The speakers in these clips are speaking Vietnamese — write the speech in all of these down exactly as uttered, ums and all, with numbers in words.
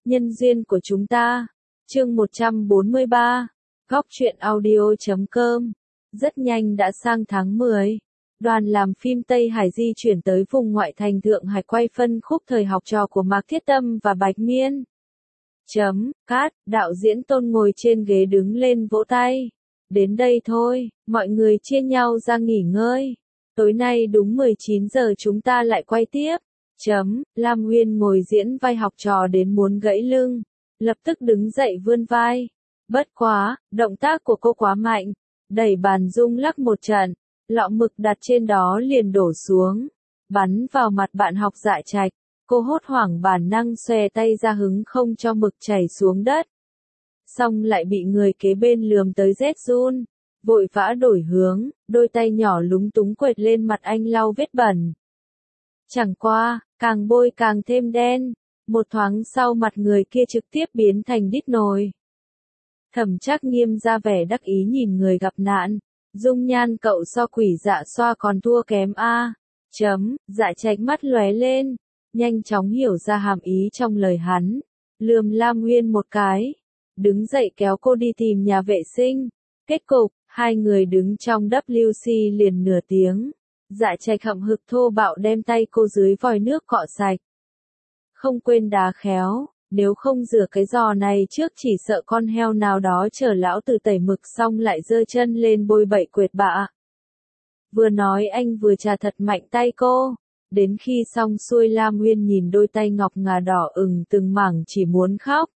Nhân duyên của chúng ta. Chương một trăm bốn mươi ba. Góc truyện audio chấm com. Rất nhanh đã sang tháng mười. Đoàn làm phim Tây Hải di chuyển tới vùng ngoại thành Thượng Hải quay phân khúc thời học trò của Mạc Thiết Tâm và Bạch Miên. Chấm, cát, đạo diễn Tôn ngồi trên ghế đứng lên vỗ tay. Đến đây thôi, mọi người chia nhau ra nghỉ ngơi. Tối nay đúng mười chín giờ chúng ta lại quay tiếp. Chấm, Lam Nguyên ngồi diễn vai học trò đến muốn gãy lưng. Lập tức đứng dậy vươn vai. Bất quá, động tác của cô quá mạnh. Đẩy bàn rung lắc một trận. Lọ mực đặt trên đó liền đổ xuống. Bắn vào mặt bạn học Dạ Trạch. Cô hốt hoảng bản năng xòe tay ra hứng không cho mực chảy xuống đất. Xong lại bị người kế bên lườm tới rét run. Vội vã đổi hướng, đôi tay nhỏ lúng túng quệt lên mặt anh lau vết bẩn. Chẳng qua, càng bôi càng thêm đen. Một thoáng sau mặt người kia trực tiếp biến thành đít nồi. Thẩm Trác Nghiêm ra vẻ đắc ý nhìn người gặp nạn. Dung nhan cậu so quỷ Dạ Xoa còn thua kém a. Chấm, Dạ Trạch mắt lóe lên. Nhanh chóng hiểu ra hàm ý trong lời hắn. Lườm Lam Nguyên một cái. Đứng dậy kéo cô đi tìm nhà vệ sinh. Kết cục, hai người đứng trong W C liền nửa tiếng. Dạ Trạch hậm hực thô bạo đem tay cô dưới vòi nước cọ sạch. Không quên đá khéo, nếu không rửa cái giò này trước chỉ sợ con heo nào đó chờ lão tử tẩy mực xong lại giơ chân lên bôi bậy quệt bạ. Vừa nói anh vừa chà thật mạnh tay cô. Đến khi xong xuôi Lam Nguyên nhìn đôi tay ngọc ngà đỏ ửng từng mảng chỉ muốn khóc.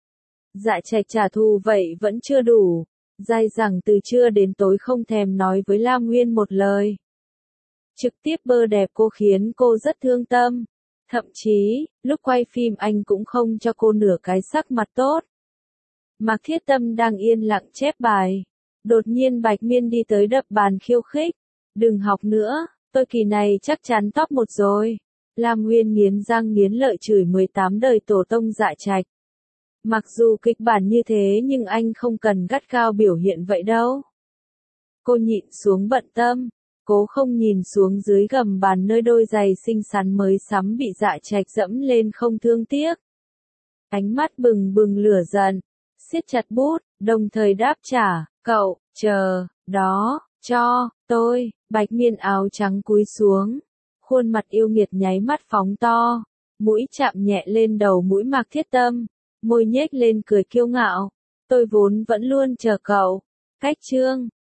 Dạ Trạch trả thù vậy vẫn chưa đủ. Dai rằng từ trưa đến tối không thèm nói với Lam Nguyên một lời. Trực tiếp bơ đẹp cô khiến cô rất thương tâm. Thậm chí, lúc quay phim anh cũng không cho cô nửa cái sắc mặt tốt. Mạc Thiết Tâm đang yên lặng chép bài. Đột nhiên Bạch Miên đi tới đập bàn khiêu khích. Đừng học nữa, tôi kỳ này chắc chắn top một rồi. Lam Nguyên nghiến răng nghiến lợi chửi mười tám đời tổ tông Dạ Trạch. Mặc dù kịch bản như thế nhưng anh không cần gắt gao biểu hiện vậy đâu. Cô nhịn xuống bận tâm. Cố không nhìn xuống dưới gầm bàn nơi đôi giày xinh xắn mới sắm bị Dạ Trạch dẫm lên không thương tiếc. Ánh mắt bừng bừng lửa giận, siết chặt bút, đồng thời đáp trả, cậu, chờ, đó, cho, tôi, Bạch Miên áo trắng cúi xuống. Khuôn mặt yêu nghiệt nháy mắt phóng to, mũi chạm nhẹ lên đầu mũi Mạc Thiết Tâm, môi nhếch lên cười kiêu ngạo. Tôi vốn vẫn luôn chờ cậu. Cách chương,